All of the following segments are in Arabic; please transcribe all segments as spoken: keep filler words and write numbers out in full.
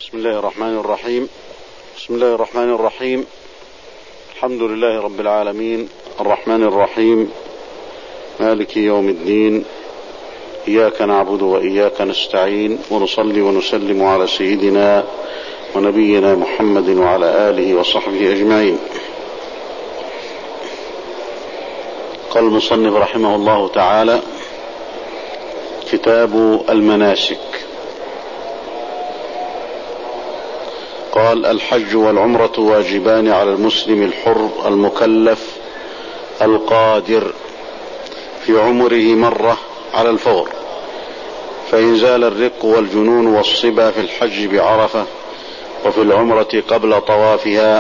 بسم الله الرحمن الرحيم بسم الله الرحمن الرحيم الحمد لله رب العالمين الرحمن الرحيم مالك يوم الدين، إياك نعبد وإياك نستعين، ونصلي ونسلم على سيدنا ونبينا محمد وعلى آله وصحبه أجمعين. قال المصنف رحمه الله تعالى: كتاب المناسك. قال: الحج والعمرة واجبان على المسلم الحر المكلف القادر في عمره مرة على الفور، فإن زال الرق والجنون والصبا في الحج بعرفة وفي العمرة قبل طوافها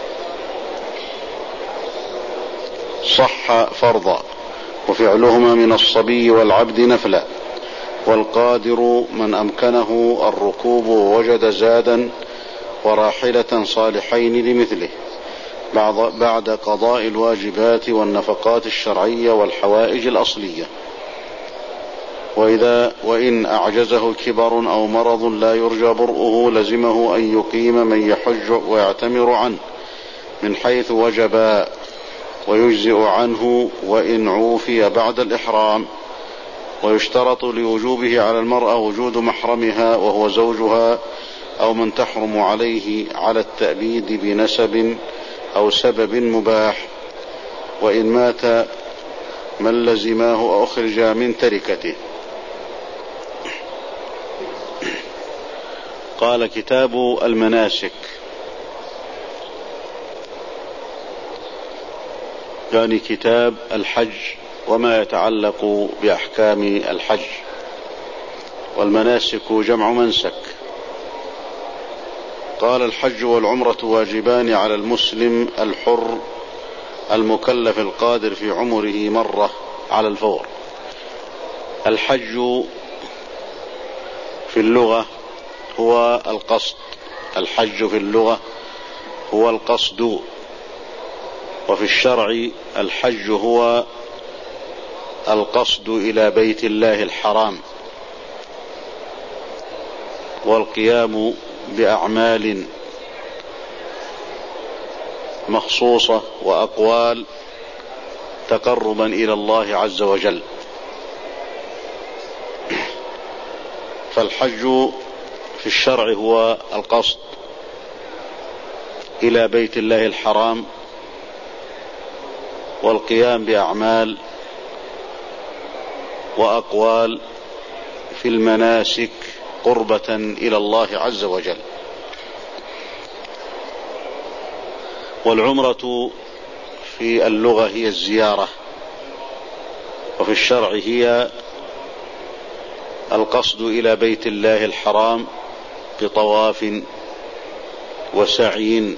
صح فرضا، وفعلهما من الصبي والعبد نفلا، والقادر من أمكنه الركوب ووجد زادا وراحلة صالحين لمثله بعد قضاء الواجبات والنفقات الشرعية والحوائج الأصلية. وإذا وإن أعجزه كبر أو مرض لا يرجى برؤه لزمه أن يقيم من يحج ويعتمر عنه من حيث وجب، ويجزئ عنه وإن عوفي بعد الإحرام. ويشترط لوجوبه على المرأة وجود محرمها وهو زوجها أو من تحرم عليه على التأبيد بنسب أو سبب مباح، وإن مات من لزماه أو أخرج من تركته. قال: كتاب المناسك، يعني كتاب الحج وما يتعلق بأحكام الحج. والمناسك جمع منسك. قال: الحج والعمرة واجبان على المسلم الحر المكلف القادر في عمره مرة على الفور. الحج في اللغة هو القصد، الحج في اللغة هو القصد، وفي الشرع الحج هو القصد إلى بيت الله الحرام والقيام بأعمال مخصوصة وأقوال تقربا إلى الله عز وجل. فالحج في الشرع هو القصد إلى بيت الله الحرام والقيام بأعمال وأقوال في المناسك قربة إلى الله عز وجل. والعمرة في اللغة هي الزيارة، وفي الشرع هي القصد إلى بيت الله الحرام بطواف وسعي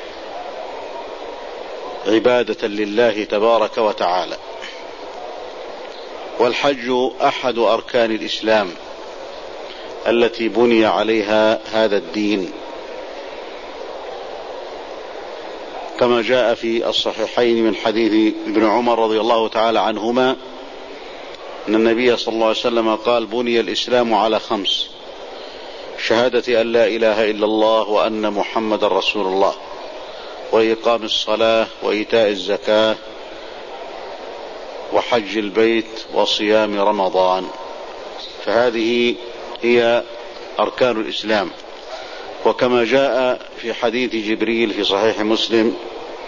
عبادة لله تبارك وتعالى. والحج أحد أركان الإسلام التي بني عليها هذا الدين، كما جاء في الصحيحين من حديث ابن عمر رضي الله تعالى عنهما أن النبي صلى الله عليه وسلم قال: بني الإسلام على خمس: شهادة أن لا إله إلا الله وأن محمد رسول الله، وإقام الصلاة، وإيتاء الزكاة، وحج البيت، وصيام رمضان. فهذه هي أركان الإسلام. وكما جاء في حديث جبريل في صحيح مسلم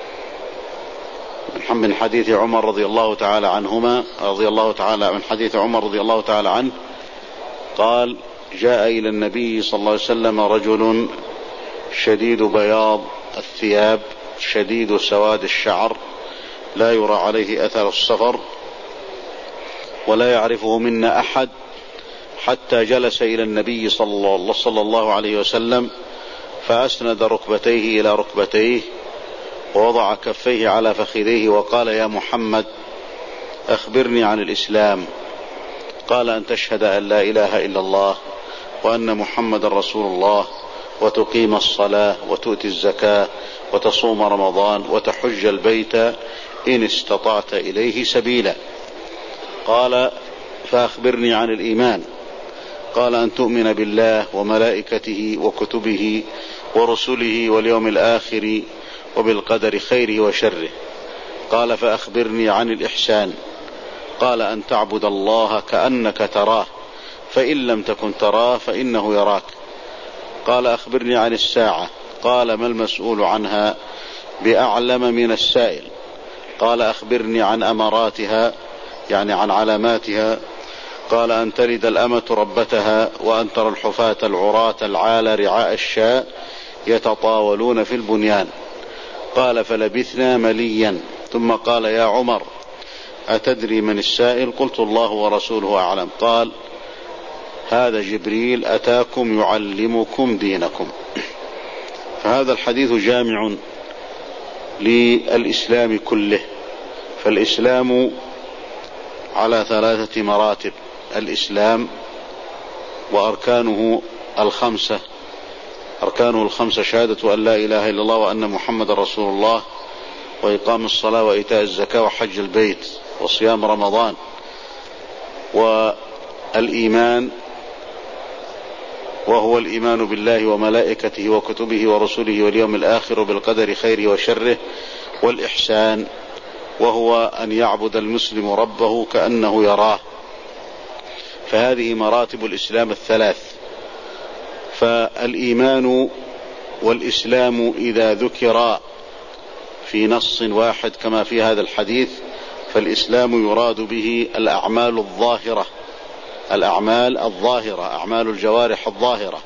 من حديث عمر رضي الله تعالى عنهما رضي الله تعالى من حديث عمر رضي الله تعالى عنه قال: جاء إلى النبي صلى الله عليه وسلم رجل شديد بياض الثياب شديد سواد الشعر لا يرى عليه أثر السفر ولا يعرفه منا أحد، حتى جلس إلى النبي صلى الله عليه وسلم فأسند ركبتيه إلى ركبتيه ووضع كفيه على فخذيه وقال: يا محمد أخبرني عن الإسلام. قال: أن تشهد أن لا إله إلا الله وأن محمد رسول الله، وتقيم الصلاة، وتؤتي الزكاة، وتصوم رمضان، وتحج البيت إن استطعت إليه سبيلا. قال: فأخبرني عن الإيمان. قال أن تؤمن بالله وملائكته وكتبه ورسله واليوم الآخر وبالقدر خيره وشره. قال فأخبرني عن الإحسان. قال أن تعبد الله كأنك تراه فإن لم تكن تراه فإنه يراك. قال أخبرني عن الساعة. قال ما المسؤول عنها بأعلم من السائل. قال أخبرني عن أماراتها، يعني عن علاماتها. قال أن تلد الأمة ربتها وأن ترى الحفاة العراة العالى رعاء الشاء يتطاولون في البنيان. قال فلبثنا مليا ثم قال يا عمر أتدري من السائل؟ قلت الله ورسوله أعلم. قال هذا جبريل أتاكم يعلمكم دينكم. فهذا الحديث جامع للإسلام كله. فالإسلام على ثلاثة مراتب: الإسلام وأركانه الخمسة. أركانه الخمسة: شهادة أن لا إله إلا الله وأن محمد رسول الله، وإقام الصلاة وإيتاء الزكاة وحج البيت وصيام رمضان. والإيمان وهو الإيمان بالله وملائكته وكتبه ورسله واليوم الآخر وبالقدر خيره وشره. والإحسان وهو أن يعبد المسلم ربه كأنه يراه. فهذه مراتب الإسلام الثلاث. فالإيمان والإسلام إذا ذكرا في نص واحد كما في هذا الحديث فالإسلام يراد به الأعمال الظاهرة، الأعمال الظاهرة، أعمال الجوارح الظاهرة،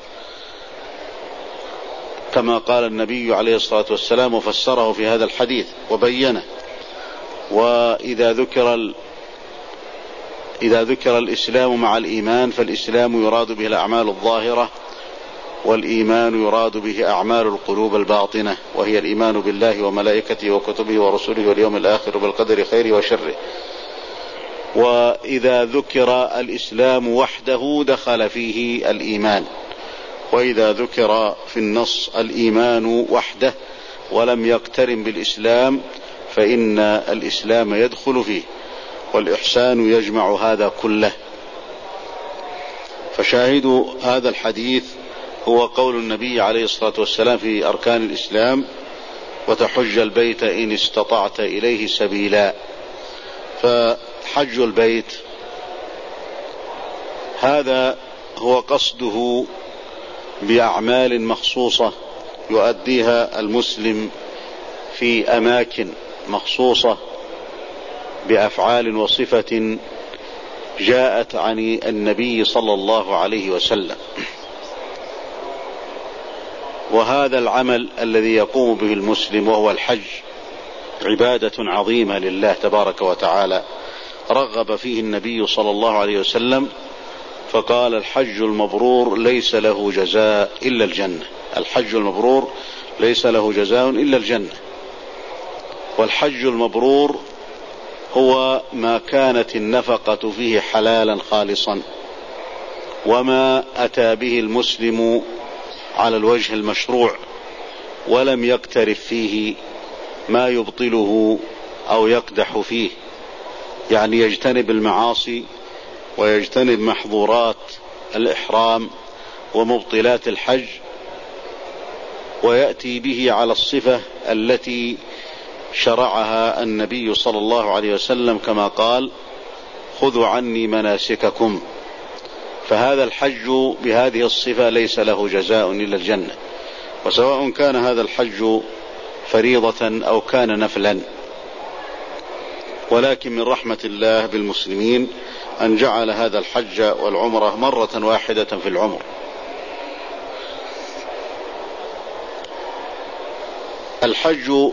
كما قال النبي عليه الصلاة والسلام وفسره في هذا الحديث وبينه. وإذا ذكر ال... إذا ذكر الإسلام مع الإيمان فالإسلام يراد به الأعمال الظاهرة، والإيمان يراد به أعمال القلوب الباطنة، وهي الإيمان بالله وملائكته وكتبه ورسله واليوم الآخر بالقدر خيره وشره. وإذا ذكر الإسلام وحده دخل فيه الإيمان، وإذا ذكر في النص الإيمان وحده ولم يقترن بالإسلام فإن الإسلام يدخل فيه، والإحسان يجمع هذا كله. فشاهد هذا الحديث هو قول النبي عليه الصلاة والسلام في أركان الإسلام: وتحج البيت إن استطعت إليه سبيلا. فحج البيت هذا هو قصده بأعمال مخصوصة يؤديها المسلم في أماكن مخصوصة بأفعال وصفة جاءت عن النبي صلى الله عليه وسلم. وهذا العمل الذي يقوم به المسلم وهو الحج عبادة عظيمة لله تبارك وتعالى، رغب فيه النبي صلى الله عليه وسلم فقال: الحج المبرور ليس له جزاء إلا الجنة. الحج المبرور ليس له جزاء إلا الجنة. والحج المبرور هو ما كانت النفقة فيه حلالا خالصا، وما أتى به المسلم على الوجه المشروع، ولم يقترف فيه ما يبطله أو يقدح فيه، يعني يجتنب المعاصي ويجتنب محظورات الإحرام ومبطلات الحج، ويأتي به على الصفة التي شرعها النبي صلى الله عليه وسلم كما قال: خذوا عني مناسككم. فهذا الحج بهذه الصفة ليس له جزاء إلا الجنة، وسواء كان هذا الحج فريضة أو كان نفلا. ولكن من رحمة الله بالمسلمين أن جعل هذا الحج والعمرة مرة واحدة في العمر. الحج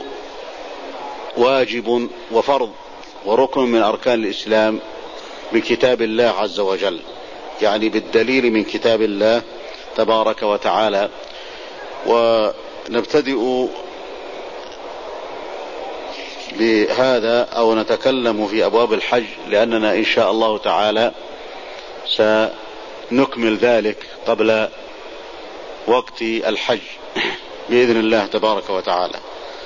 واجب وفرض وركن من أركان الإسلام بكتاب الله عز وجل، يعني بالدليل من كتاب الله تبارك وتعالى. ونبتدئ بهذا أو نتكلم في أبواب الحج، لأننا إن شاء الله تعالى سنكمل ذلك قبل وقت الحج بإذن الله تبارك وتعالى.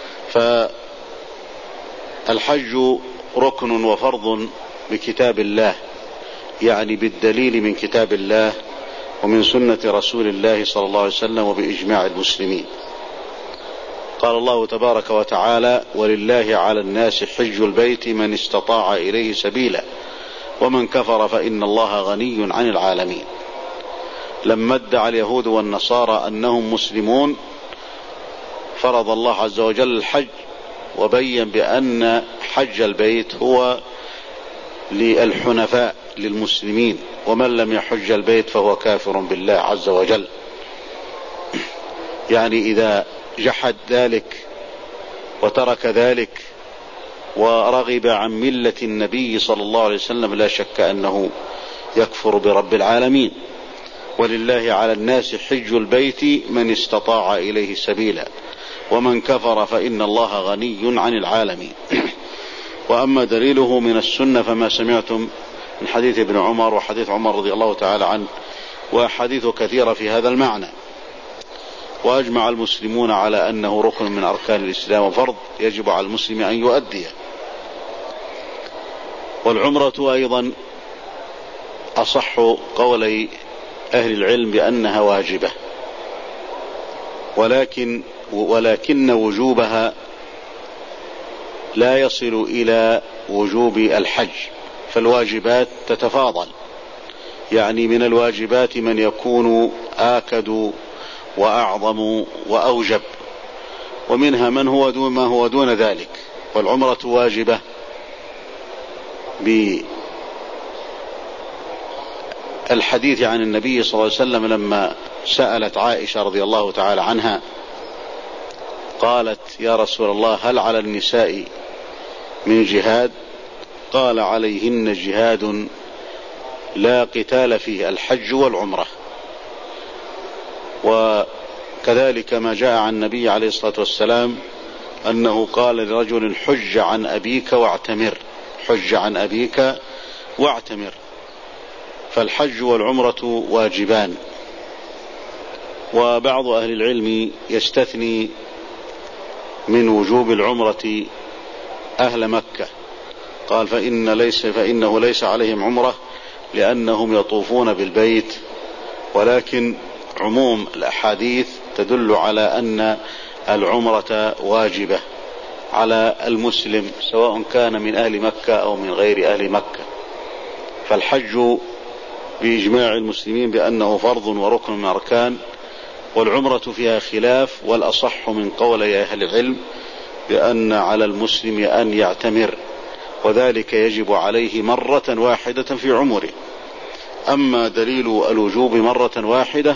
فالحج ركن وفرض بكتاب الله، يعني بالدليل من كتاب الله ومن سنة رسول الله صلى الله عليه وسلم وبإجماع المسلمين. قال الله تبارك وتعالى: ولله على الناس حج البيت من استطاع إليه سبيلا ومن كفر فإن الله غني عن العالمين. لما ادعى اليهود والنصارى أنهم مسلمون فرض الله عز وجل الحج، وبين بأن حج البيت هو للحنفاء للمسلمين، ومن لم يحج البيت فهو كافر بالله عز وجل. يعني إذا جحد ذلك وترك ذلك ورغب عن ملة النبي صلى الله عليه وسلم لا شك أنه يكفر برب العالمين. ولله على الناس حج البيت من استطاع إليه سبيلا ومن كفر فإن الله غني عن العالمين. وأما دليله من السنة فما سمعتم من حديث ابن عمر وحديث عمر رضي الله تعالى عنه وحديث كثيرة في هذا المعنى. وأجمع المسلمون على أنه ركن من أركان الإسلام وفرض يجب على المسلم أن يؤديه. والعمرة أيضا أصح قولي أهل العلم بأنها واجبة، ولكن ولكن وجوبها لا يصل إلى وجوب الحج، فالواجبات تتفاضل. يعني من الواجبات من يكون آكد وأعظم وأوجب، ومنها من هو دون ما هو دون ذلك. والعمرة واجبة بالحديث عن النبي صلى الله عليه وسلم لما سألت عائشة رضي الله تعالى عنها قالت: يا رسول الله هل على النساء من جهاد؟ قال: عليهن جهاد لا قتال فيه، الحج والعمرة. وكذلك ما جاء عن النبي عليه الصلاة والسلام أنه قال لرجل: حج عن أبيك واعتمر، حج عن أبيك واعتمر. فالحج والعمرة واجبان. وبعض أهل العلم يستثني من وجوب العمرة أهل مكة، قال: فإن ليس فإنه ليس عليهم عمرة لأنهم يطوفون بالبيت. ولكن عموم الأحاديث تدل على أن العمرة واجبة على المسلم سواء كان من أهل مكة أو من غير أهل مكة. فالحج بإجماع المسلمين بأنه فرض وركن من أركان، والعمرة فيها خلاف، والأصح من قولي أهل العلم بأن على المسلم أن يعتمر، وذلك يجب عليه مرة واحدة في عمره. أما دليل الوجوب مرة واحدة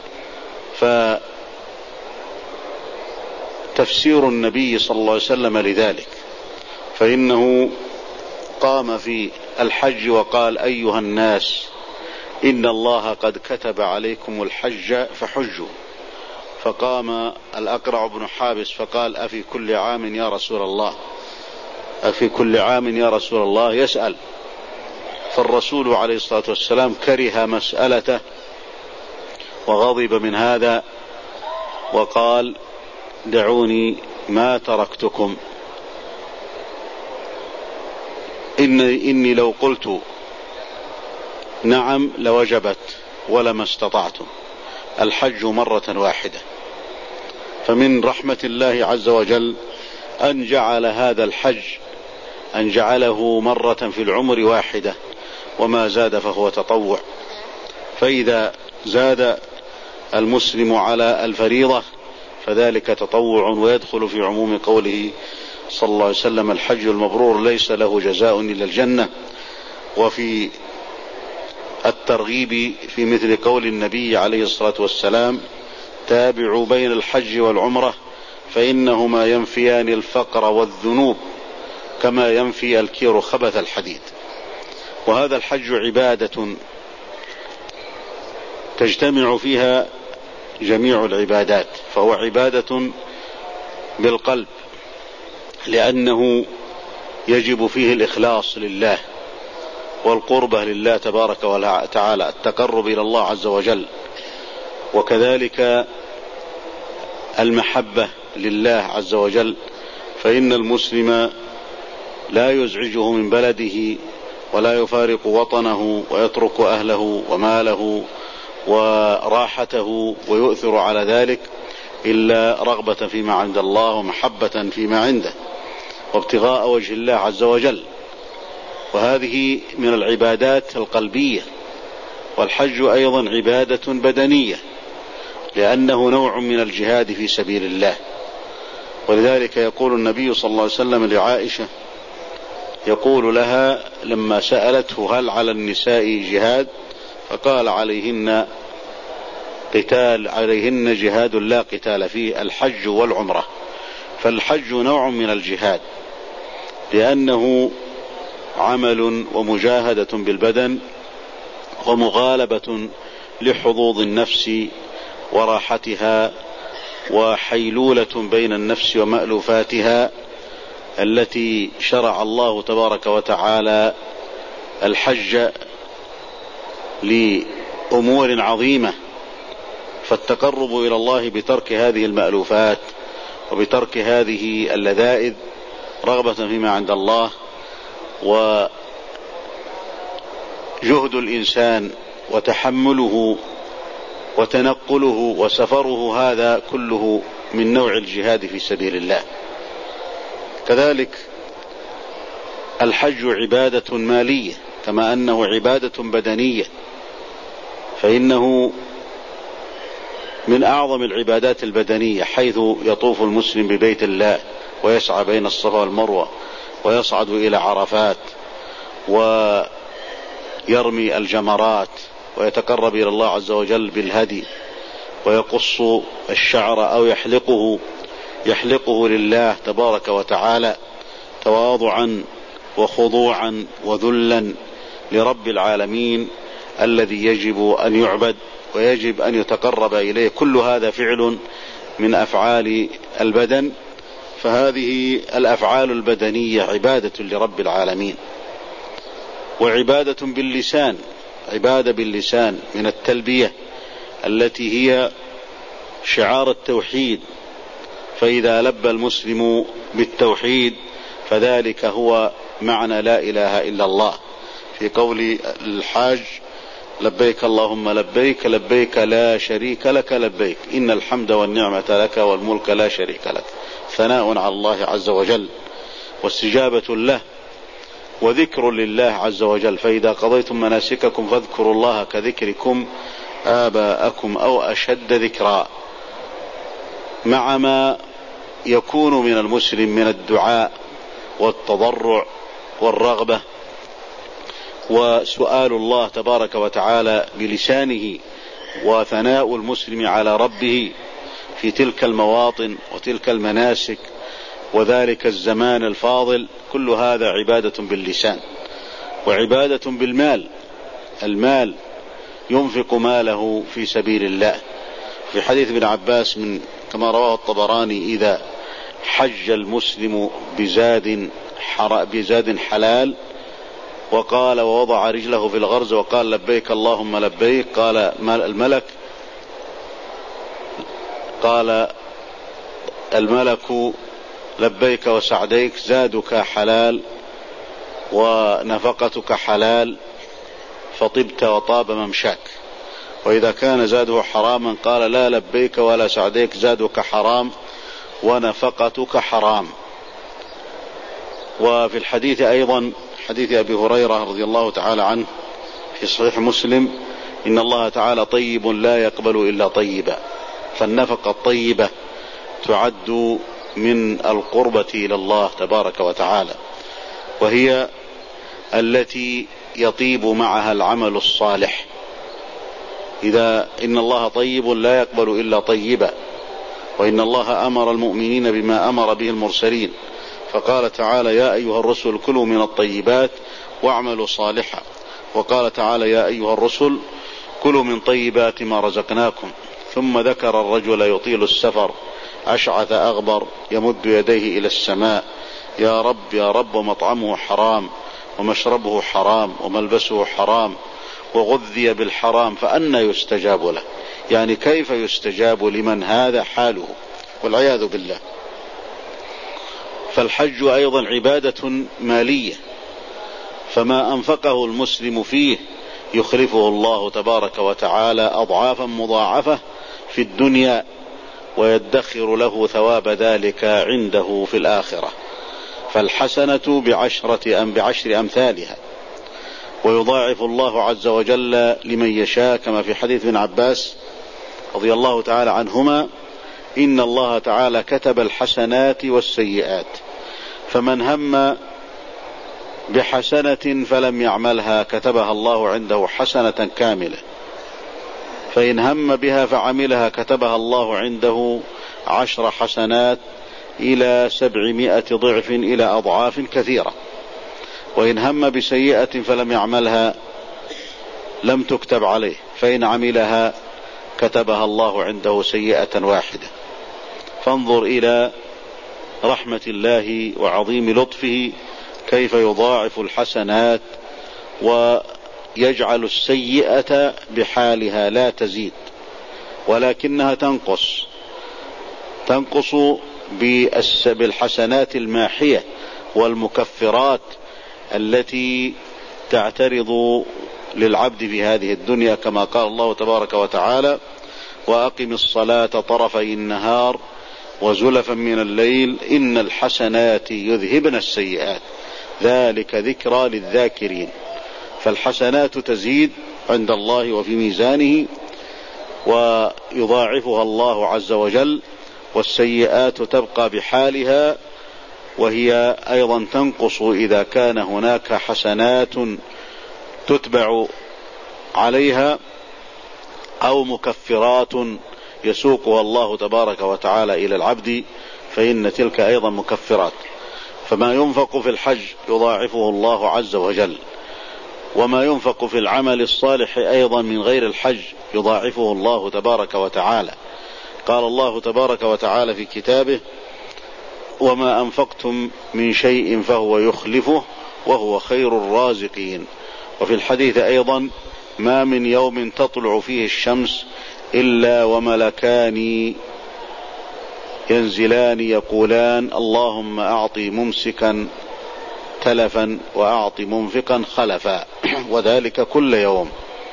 فتفسير النبي صلى الله عليه وسلم لذلك، فإنه قام في الحج وقال: أيها الناس إن الله قد كتب عليكم الحج فحجوا. فقام الأقرع بن حابس فقال: أفي كل عام يا رسول الله، أفي كل عام يا رسول الله، يسأل. فالرسول عليه الصلاة والسلام كره مسألته وغضب من هذا وقال: دعوني ما تركتكم، إني, إني لو قلت نعم لوجبت ولما استطعتم، الحج مرة واحدة. فمن رحمة الله عز وجل أن جعل هذا الحج أن جعله مرة في العمر واحدة، وما زاد فهو تطوع. فإذا زاد المسلم على الفريضة فذلك تطوع، ويدخل في عموم قوله صلى الله عليه وسلم: الحج المبرور ليس له جزاء إلا الجنة. وفي الترغيب في مثل قول النبي عليه الصلاة والسلام: تابعوا بين الحج والعمرة فإنهما ينفيان الفقر والذنوب كما ينفي الكير خبث الحديد. وهذا الحج عبادة تجتمع فيها جميع العبادات، فهو عبادة بالقلب، لأنه يجب فيه الإخلاص لله والقربة لله تبارك وتعالى، التقرب إلى الله عز وجل، وكذلك المحبة لله عز وجل. فإن المسلم لا يزعجه من بلده ولا يفارق وطنه ويترك أهله وماله وراحته ويؤثر على ذلك إلا رغبة فيما عند الله ومحبة فيما عنده وابتغاء وجه الله عز وجل. وهذه من العبادات القلبية. والحج أيضا عبادة بدنية لأنه نوع من الجهاد في سبيل الله. ولذلك يقول النبي صلى الله عليه وسلم لعائشة، يقول لها لما سألته هل على النساء جهاد، فقال عليهن قتال، عليهن جهاد لا قتال فيه، الحج والعمرة. فالحج نوع من الجهاد لأنه عمل ومجاهدة بالبدن ومغالبة لحظوظ النفس وراحتها وحيلولة بين النفس ومألوفاتها، التي شرع الله تبارك وتعالى الحج لأمور عظيمة. فالتقرب إلى الله بترك هذه المألوفات وبترك هذه اللذائذ رغبة فيما عند الله، وجهد الإنسان وتحمله وتنقله وسفره، هذا كله من نوع الجهاد في سبيل الله. كذلك الحج عبادة مالية كما أنه عبادة بدنية، فإنه من أعظم العبادات البدنية، حيث يطوف المسلم ببيت الله ويسعى بين الصفا والمروة ويصعد إلى عرفات ويرمي الجمرات ويتقرب إلى الله عز وجل بالهدي ويقص الشعر أو يحلقه يحلقه لله تبارك وتعالى تواضعا وخضوعا وذلا لرب العالمين الذي يجب أن يعبد ويجب أن يتقرب إليه. كل هذا فعل من أفعال البدن، فهذه الأفعال البدنية عبادة لرب العالمين. وعبادة باللسان، عبادة باللسان من التلبية التي هي شعار التوحيد، فإذا لبى المسلم بالتوحيد فذلك هو معنى لا إله إلا الله. في قول الحاج لبيك اللهم لبيك لبيك لا شريك لك لبيك إن الحمد والنعمة لك والملك لا شريك لك، ثناء على الله عز وجل واستجابة له وذكر لله عز وجل. فإذا قضيتم مناسككم فاذكروا الله كذكركم آباءكم أو أشد ذكرا، مع ما يكون من المسلم من الدعاء والتضرع والرغبة وسؤال الله تبارك وتعالى بلسانه وثناء المسلم على ربه في تلك المواطن وتلك المناسك وذلك الزمان الفاضل. كل هذا عبادة باللسان. وعبادة بالمال، المال ينفق ماله في سبيل الله. في حديث ابن عباس من كما رواه الطبراني، إذا حج المسلم بزاد بزاد حلال وقال ووضع رجله في الغرز وقال لبيك اللهم لبيك، قال الملك قال الملك لبيك وسعديك، زادك حلال ونفقتك حلال فطبت وطاب ممشاك. وإذا كان زاده حراما قال لا لبيك ولا سعديك، زادك حرام ونفقتك حرام. وفي الحديث أيضا حديث أبي هريرة رضي الله تعالى عنه في صحيح مسلم، إن الله تعالى طيب لا يقبل إلا طيبا. فالنفقة الطيبة تعد من القربة إلى الله تبارك وتعالى، وهي التي يطيب معها العمل الصالح. إذا إن الله طيب لا يقبل إلا طيبا، وإن الله أمر المؤمنين بما أمر به المرسلين، فقال تعالى يا أيها الرسل كلوا من الطيبات واعملوا صالحا، وقال تعالى يا أيها الرسل كلوا من طيبات ما رزقناكم. ثم ذكر الرجل يطيل السفر أشعث أغبر يمد يديه إلى السماء يا رب يا رب، ومطعمه حرام ومشربه حرام وملبسه حرام وغذي بالحرام فأنى يستجاب له. يعني كيف يستجاب لمن هذا حاله، والعياذ بالله. فالحج أيضا عبادة مالية، فما أنفقه المسلم فيه يخلفه الله تبارك وتعالى أضعافا مضاعفة في الدنيا، ويدخر له ثواب ذلك عنده في الآخرة. فالحسنة بعشرة أم بعشر أمثالها، ويضاعف الله عز وجل لمن يشاء، كما في حديث ابن عباس رضي الله تعالى عنهما: إن الله تعالى كتب الحسنات والسيئات، فمن هم بحسنة فلم يعملها كتبها الله عنده حسنة كاملة، فإن هم بها فعملها كتبها الله عنده عشر حسنات إلى سبعمائة ضعف إلى أضعاف كثيرة. وإن هم بسيئة فلم يعملها لم تكتب عليه، فإن عملها كتبها الله عنده سيئة واحدة. فانظر إلى رحمة الله وعظيم لطفه كيف يضاعف الحسنات ويجعل السيئة بحالها لا تزيد، ولكنها تنقص تنقص بالحسنات الماحية والمكفرات التي تعترض للعبد في هذه الدنيا، كما قال الله تبارك وتعالى: وأقم الصلاة طرفي النهار وزلفا من الليل إن الحسنات يذهبن السيئات ذلك ذكرى للذاكرين. فالحسنات تزيد عند الله وفي ميزانه ويضاعفها الله عز وجل، والسيئات تبقى بحالها، وهي أيضا تنقص إذا كان هناك حسنات تتبع عليها أو مكفرات يسوقها الله تبارك وتعالى إلى العبد، فإن تلك أيضا مكفرات. فما ينفق في الحج يضاعفه الله عز وجل، وما ينفق في العمل الصالح أيضا من غير الحج يضاعفه الله تبارك وتعالى. قال الله تبارك وتعالى في كتابه: وما أنفقتم من شيء فهو يخلفه وهو خير الرازقين. وفي الحديث أيضا: ما من يوم تطلع فيه الشمس إلا وملكان ينزلان يقولان اللهم أعطي ممسكا تلفا وأعطي منفقا خلفا، وذلك كل يوم.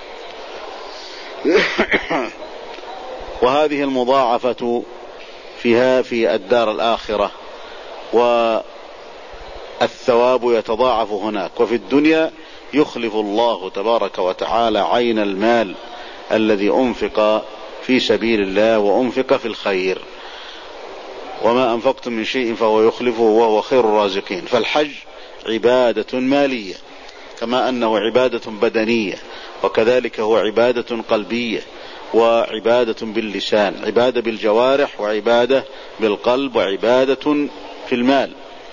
وهذه المضاعفة فيها في الدار الآخرة، والثواب يتضاعف هناك. وفي الدنيا يخلف الله تبارك وتعالى عين المال الذي أنفق في سبيل الله وأنفق في الخير. وما أنفقتم من شيء فهو يخلفه وهو خير الرازقين. فالحج عبادة مالية كما أنه عبادة بدنية، وكذلك هو عبادة قلبية وعبادة باللسان، عبادة بالجوارح وعبادة بالقلب وعبادة في المال.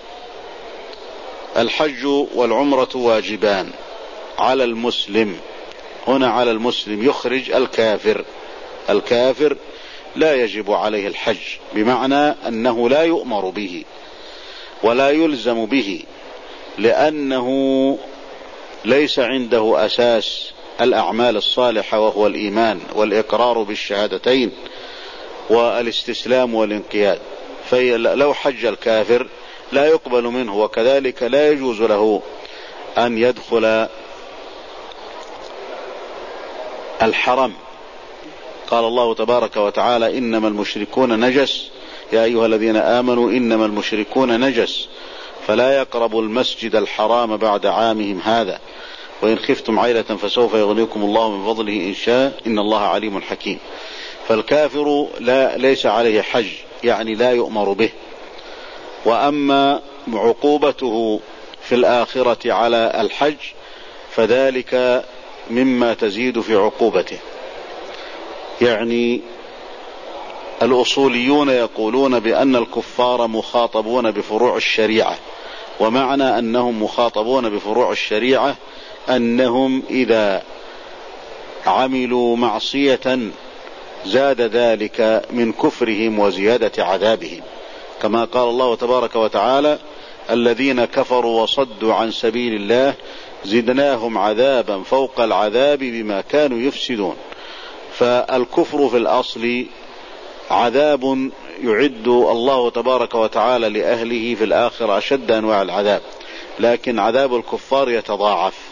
الحج والعمرة واجبان على المسلم. هنا على المسلم يخرج الكافر. الكافر لا يجب عليه الحج، بمعنى أنه لا يؤمر به ولا يلزم به، لأنه ليس عنده أساس الأعمال الصالحة وهو الإيمان والإقرار بالشهادتين والاستسلام والانقياد. فلو حج الكافر لا يقبل منه، وكذلك لا يجوز له أن يدخل الحرم. قال الله تبارك وتعالى: إنما المشركون نجس يا أيها الذين آمنوا إنما المشركون نجس فلا يقربوا المسجد الحرام بعد عامهم هذا وإن خفتم عيلة فسوف يغنيكم الله من فضله إن شاء إن الله عليم حكيم. فالكافر لا ليس عليه حج، يعني لا يؤمر به. وأما عقوبته في الآخرة على الحج فذلك مما تزيد في عقوبته. يعني الأصوليون يقولون بأن الكفار مخاطبون بفروع الشريعة، ومعنى أنهم مخاطبون بفروع الشريعة أنهم إذا عملوا معصية زاد ذلك من كفرهم وزيادة عذابهم، كما قال الله تبارك وتعالى: الذين كفروا وصدوا عن سبيل الله زدناهم عذابا فوق العذاب بما كانوا يفسدون. فالكفر في الأصل عذاب يعد الله تبارك وتعالى لأهله في الآخرة أشد أنواع العذاب، لكن عذاب الكفار يتضاعف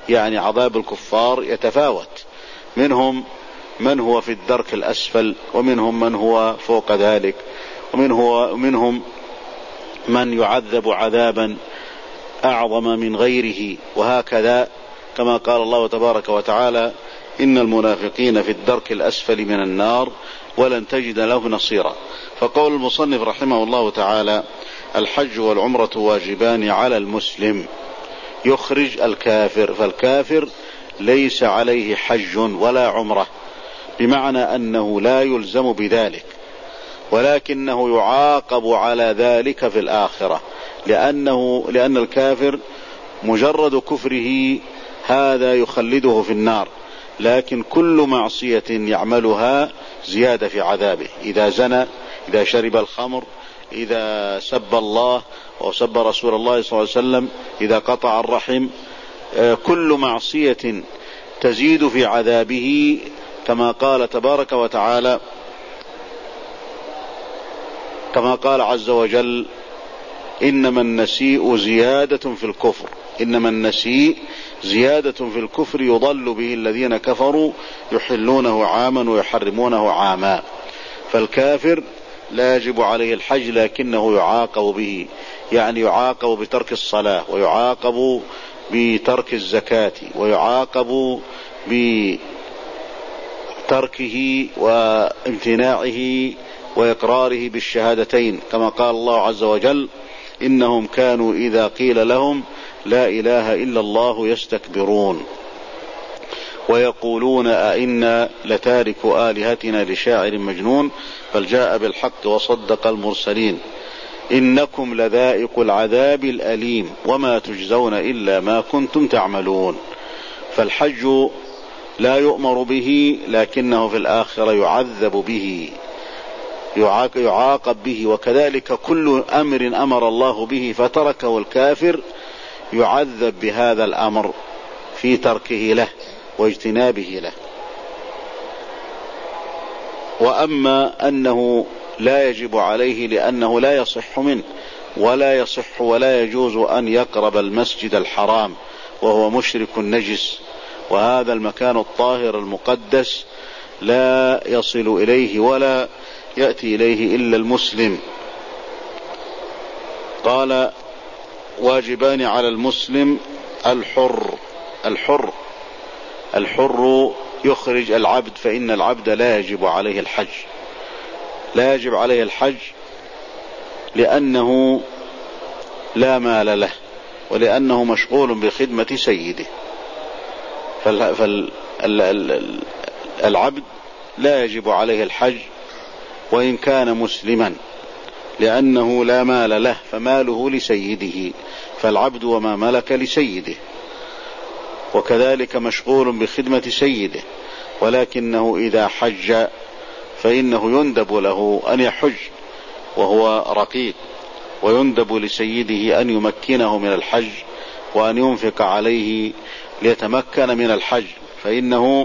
يعني عذاب الكفار يتفاوت، منهم من هو في الدرك الأسفل، ومنهم من هو فوق ذلك، ومنهم من يعذب عذابا أعظم من غيره، وهكذا كما قال الله تبارك وتعالى: إن المنافقين في الدرك الأسفل من النار ولن تجد له نصيرا. فقول المصنف رحمه الله تعالى: الحج والعمرة واجبان على المسلم يخرج الكافر، فالكافر ليس عليه حج ولا عمرة، بمعنى أنه لا يلزم بذلك، ولكنه يعاقب على ذلك في الآخرة، لأنه لأن الكافر مجرد كفره هذا يخلده في النار، لكن كل معصية يعملها زيادة في عذابه، إذا زنى، إذا شرب الخمر، إذا سب الله وسب رسول الله صلى الله عليه وسلم، إذا قطع الرحم، كل معصية تزيد في عذابه، كما قال تبارك وتعالى، كما قال عز وجل: إنما النسيء زيادة في الكفر، إنما النسيء زيادة في الكفر يضل به الذين كفروا يحلونه عاما ويحرمونه عاما. فالكافر لا يجب عليه الحج، لكنه يعاقب به، يعني يعاقب بترك الصلاة، ويعاقب بترك الزكاة، ويعاقب بتركه وامتناعه وإقراره بالشهادتين، كما قال الله عز وجل: إنهم كانوا إذا قيل لهم لا إله إلا الله يستكبرون ويقولون أئنا لتاركوا آلهتنا لشاعر مجنون بل جاء بالحق وصدق المرسلين إنكم لذائق العذاب الأليم وما تجزون إلا ما كنتم تعملون. فالحج لا يؤمر به، لكنه في الآخرة يعذب به، يعاقب به. وكذلك كل أمر أمر الله به فتركه الكافر يعذب بهذا الأمر في تركه له واجتنابه له. وأما أنه لا يجب عليه لأنه لا يصح منه، ولا يصح ولا يجوز أن يقرب المسجد الحرام وهو مشرك نجس، وهذا المكان الطاهر المقدس لا يصل إليه ولا يأتي إليه إلا المسلم. قال: واجبان على المسلم الحر. الحر الحر يخرج العبد، فإن العبد لا يجب عليه الحج، لا يجب عليه الحج لأنه لا مال له، ولأنه مشغول بخدمة سيده. فالعبد لا يجب عليه الحج وإن كان مسلما، لأنه لا مال له، فماله لسيده، فالعبد وما ملك لسيده، وكذلك مشغول بخدمة سيده. ولكنه إذا حج فإنه يندب له أن يحج وهو رقيق، ويندب لسيده أن يمكنه من الحج وأن ينفق عليه ليتمكن من الحج، فإنه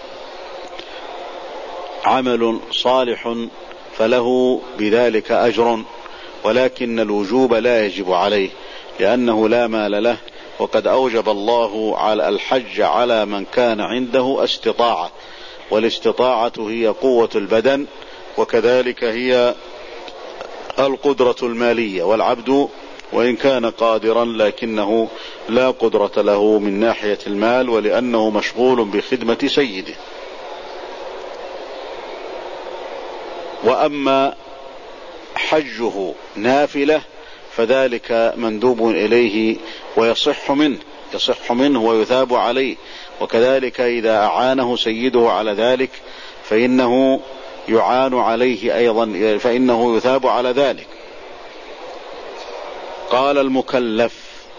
عمل صالح فله بذلك أجر، ولكن الوجوب لا يجب عليه لأنه لا مال له. وقد أوجب الله على الحج على من كان عنده استطاعة، والاستطاعة هي قوة البدن، وكذلك هي القدرة المالية. والعبد وإن كان قادرا لكنه لا قدرة له من ناحية المال، ولأنه مشغول بخدمة سيده. وأما حجه نافلة فذلك مندوب إليه ويصح منه يصح منه ويثاب عليه، وكذلك إذا أعانه سيده على ذلك فإنه يعان عليه أيضا، فإنه يثاب على ذلك. قال: المكلف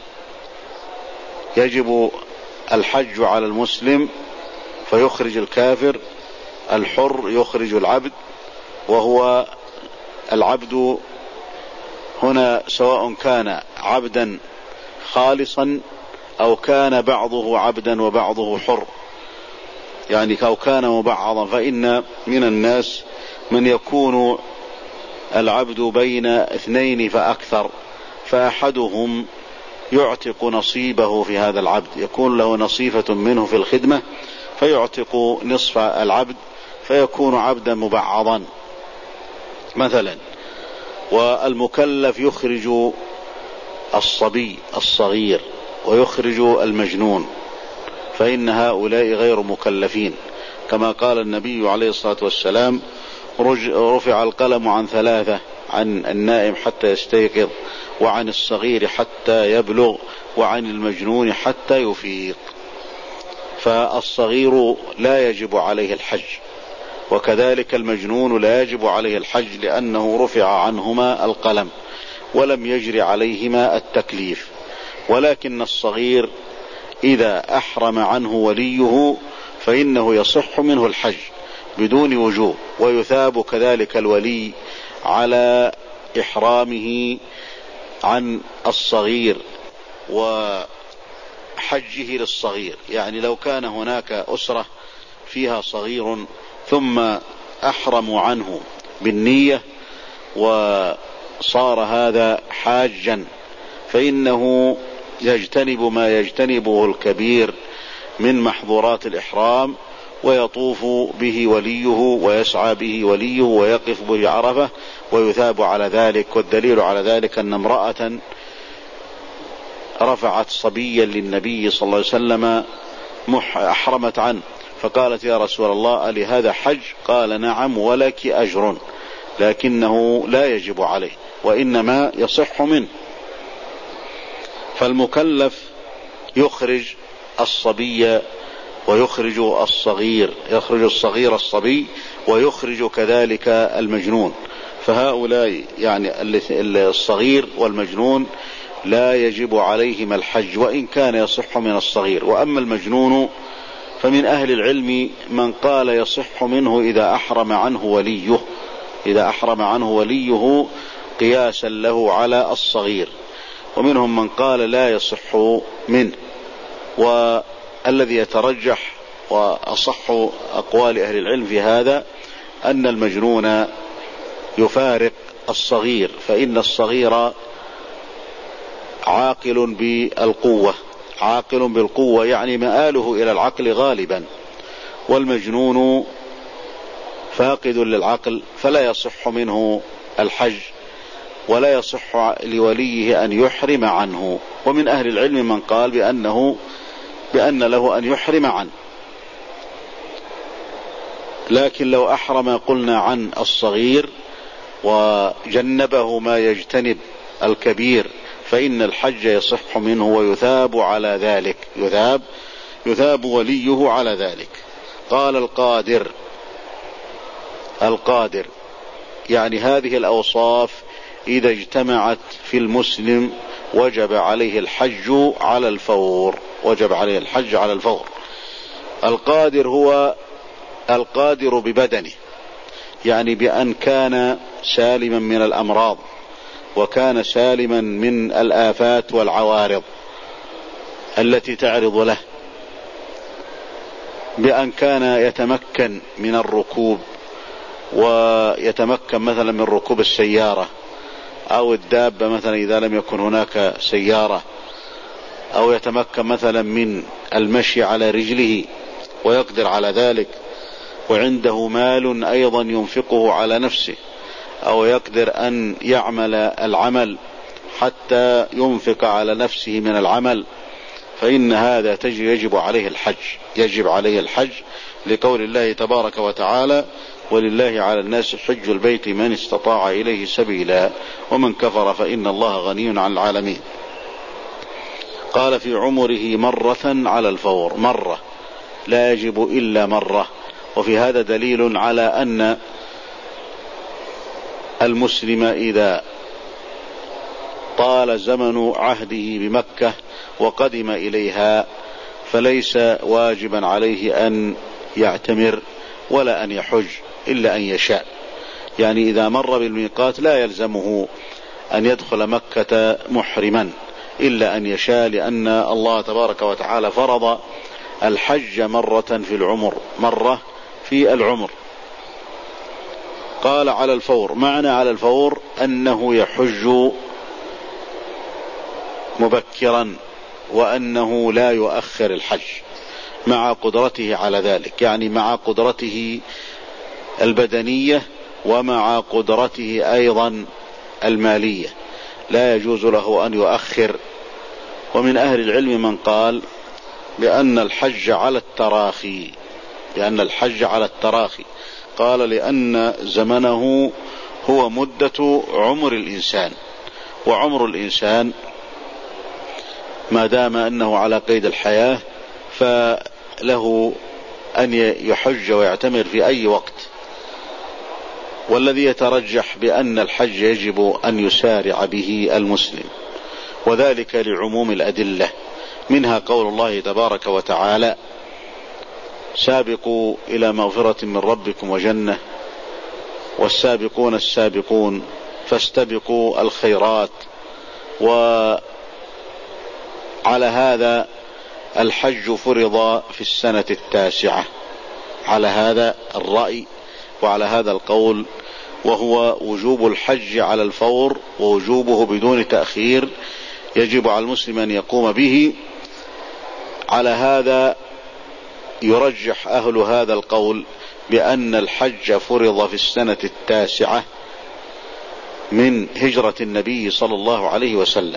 يجب الحج على المسلم فيخرج الكافر، الحر يخرج العبد، وهو العبد هنا سواء كان عبدا خالصا أو كان بعضه عبدا وبعضه حر، يعني أو كان مبعضا، فإن من الناس من يكون العبد بين اثنين فأكثر، فأحدهم يعتق نصيبه في هذا العبد، يكون له نصيفة منه في الخدمة فيعتق نصف العبد فيكون عبدا مبعضا مثلا. والمكلف يخرج الصبي الصغير ويخرج المجنون، فإن هؤلاء غير مكلفين، كما قال النبي عليه الصلاة والسلام: رفع القلم عن ثلاثة، عن النائم حتى يستيقظ، وعن الصغير حتى يبلغ، وعن المجنون حتى يفيق. فالصغير لا يجب عليه الحج، وكذلك المجنون لا يجب عليه الحج، لأنه رفع عنهما القلم ولم يجري عليهما التكليف. ولكن الصغير إذا أحرم عنه وليه فإنه يصح منه الحج بدون وجوب، ويثاب كذلك الولي على إحرامه عن الصغير وحجه للصغير. يعني لو كان هناك أسرة فيها صغير ثم أحرموا عنه بالنية وصار هذا حاجا، فإنه يجتنب ما يجتنبه الكبير من محظورات الإحرام، ويطوف به وليه ويسعى به وليه ويقف به عرفة ويثاب على ذلك. والدليل على ذلك أن امرأة رفعت صبيا للنبي صلى الله عليه وسلم أحرمت عنه، فقالت: يا رسول الله ألي هذا حج؟ قال: نعم ولك أجر، لكنه لا يجب عليه وإنما يصح منه. فالمكلف يخرج الصبي ويخرج الصغير، يخرج الصغير الصبي ويخرج كذلك المجنون. فهؤلاء يعني الصغير والمجنون لا يجب عليهما الحج، وإن كان يصح من الصغير. وأما المجنون فمن أهل العلم من قال يصح منه إذا أحرم عنه وليه، إذا أحرم عنه وليه قياسا له على الصغير، ومنهم من قال لا يصح منه. والذي يترجح وأصح أقوال أهل العلم في هذا أن المجنون يفارق الصغير، فإن الصغير عاقل بالقوة، عاقل بالقوة يعني مآله إلى العقل غالبا، والمجنون فاقد للعقل فلا يصح منه الحج ولا يصح لوليه أن يحرم عنه. ومن أهل العلم من قال بأنه بأن له أن يحرم عنه، لكن لو أحرم قلنا عن الصغير وجنبه ما يجتنب الكبير فإن الحج يصح منه ويثاب على ذلك، يثاب يثاب وليه على ذلك. قال القادر، القادر يعني هذه الأوصاف إذا اجتمعت في المسلم وجب عليه الحج على الفور، وجب عليه الحج على الفور. القادر هو القادر ببدنه، يعني بأن كان سالما من الأمراض وكان سالما من الآفات والعوارض التي تعرض له، بأن كان يتمكن من الركوب ويتمكن مثلا من ركوب السيارة أو الدابة مثلا إذا لم يكن هناك سيارة، أو يتمكن مثلا من المشي على رجله ويقدر على ذلك، وعنده مال أيضا ينفقه على نفسه، أو يقدر أن يعمل العمل حتى ينفق على نفسه من العمل، فإن هذا يجب عليه الحج، يجب عليه الحج لقول الله تبارك وتعالى: ولله على الناس حج البيت من استطاع إليه سبيلا ومن كفر فإن الله غني عن العالمين. قال: في عمره مرة على الفور، مرة لا يجب إلا مرة. وفي هذا دليل على أن المسلم إذا طال زمن عهده بمكة وقدم إليها فليس واجبا عليه أن يعتمر ولا أن يحج إلا أن يشاء. يعني إذا مر بالميقات لا يلزمه أن يدخل مكة محرما إلا أن يشاء، لأن الله تبارك وتعالى فرض الحج مرة في العمر، مرة في العمر. قال: على الفور، معنى على الفور أنه يحج مبكرا وأنه لا يؤخر الحج مع قدرته على ذلك، يعني مع قدرته البدنية ومع قدرته أيضا المالية لا يجوز له أن يؤخر. ومن أهل العلم من قال بأن الحج على التراخي، لأن الحج على التراخي قال لأن زمنه هو مدة عمر الإنسان، وعمر الإنسان ما دام أنه على قيد الحياة فله أن يحج ويعتمر في أي وقت. والذي يترجح بأن الحج يجب أن يسارع به المسلم، وذلك لعموم الأدلة، منها قول الله تبارك وتعالى: سابقوا إلى مغفرة من ربكم وجنة والسابقون السابقون فاستبقوا الخيرات. وعلى هذا الحج فرض في السنة التاسعة، على هذا الرأي وعلى هذا القول، وهو وجوب الحج على الفور ووجوبه بدون تأخير، يجب على المسلم أن يقوم به. على هذا يرجح أهل هذا القول بأن الحج فرض في السنة التاسعة من هجرة النبي صلى الله عليه وسلم،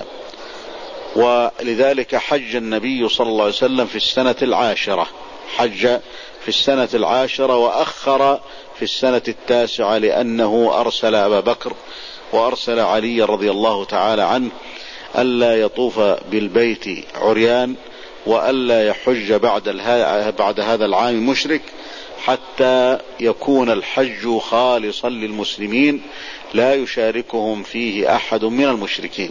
ولذلك حج النبي صلى الله عليه وسلم في السنة العاشرة، حج في السنة العاشرة وأخر في السنة التاسعة لأنه أرسل أبا بكر وأرسل علي رضي الله تعالى عنه ألا يطوف بالبيت عريان وألا يحج بعد, بعد هذا العام مشرك، حتى يكون الحج خالصا للمسلمين لا يشاركهم فيه أحد من المشركين.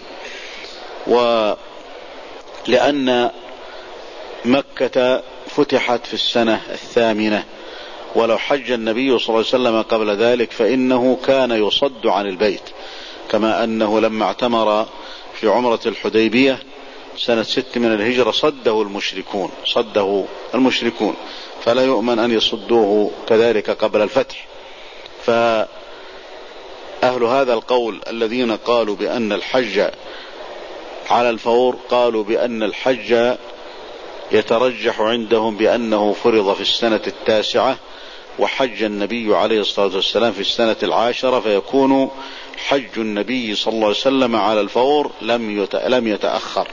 ولأن مكة فتحت في السنة الثامنة، ولو حج النبي صلى الله عليه وسلم قبل ذلك فإنه كان يصد عن البيت، كما أنه لما اعتمر في عمرة الحديبية سنة ست من الهجرة صده المشركون صده المشركون فلا يؤمن أن يصدوه كذلك قبل الفتح. فأهل هذا القول الذين قالوا بأن الحج على الفور قالوا بأن الحج يترجح عندهم بأنه فرض في السنة التاسعة وحج النبي عليه الصلاة والسلام في السنة العاشرة، فيكون حج النبي صلى الله عليه وسلم على الفور لم يتأخر.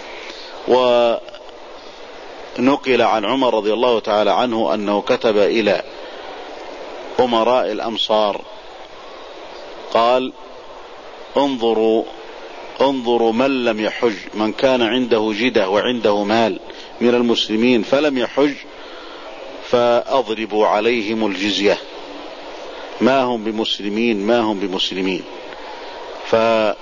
ونقل عن عمر رضي الله تعالى عنه أنه كتب إلى أمراء الأمصار قال: انظروا انظروا من لم يحج، من كان عنده جدة وعنده مال من المسلمين فلم يحج فأضربوا عليهم الجزية، ما هم بمسلمين ما هم بمسلمين. فقال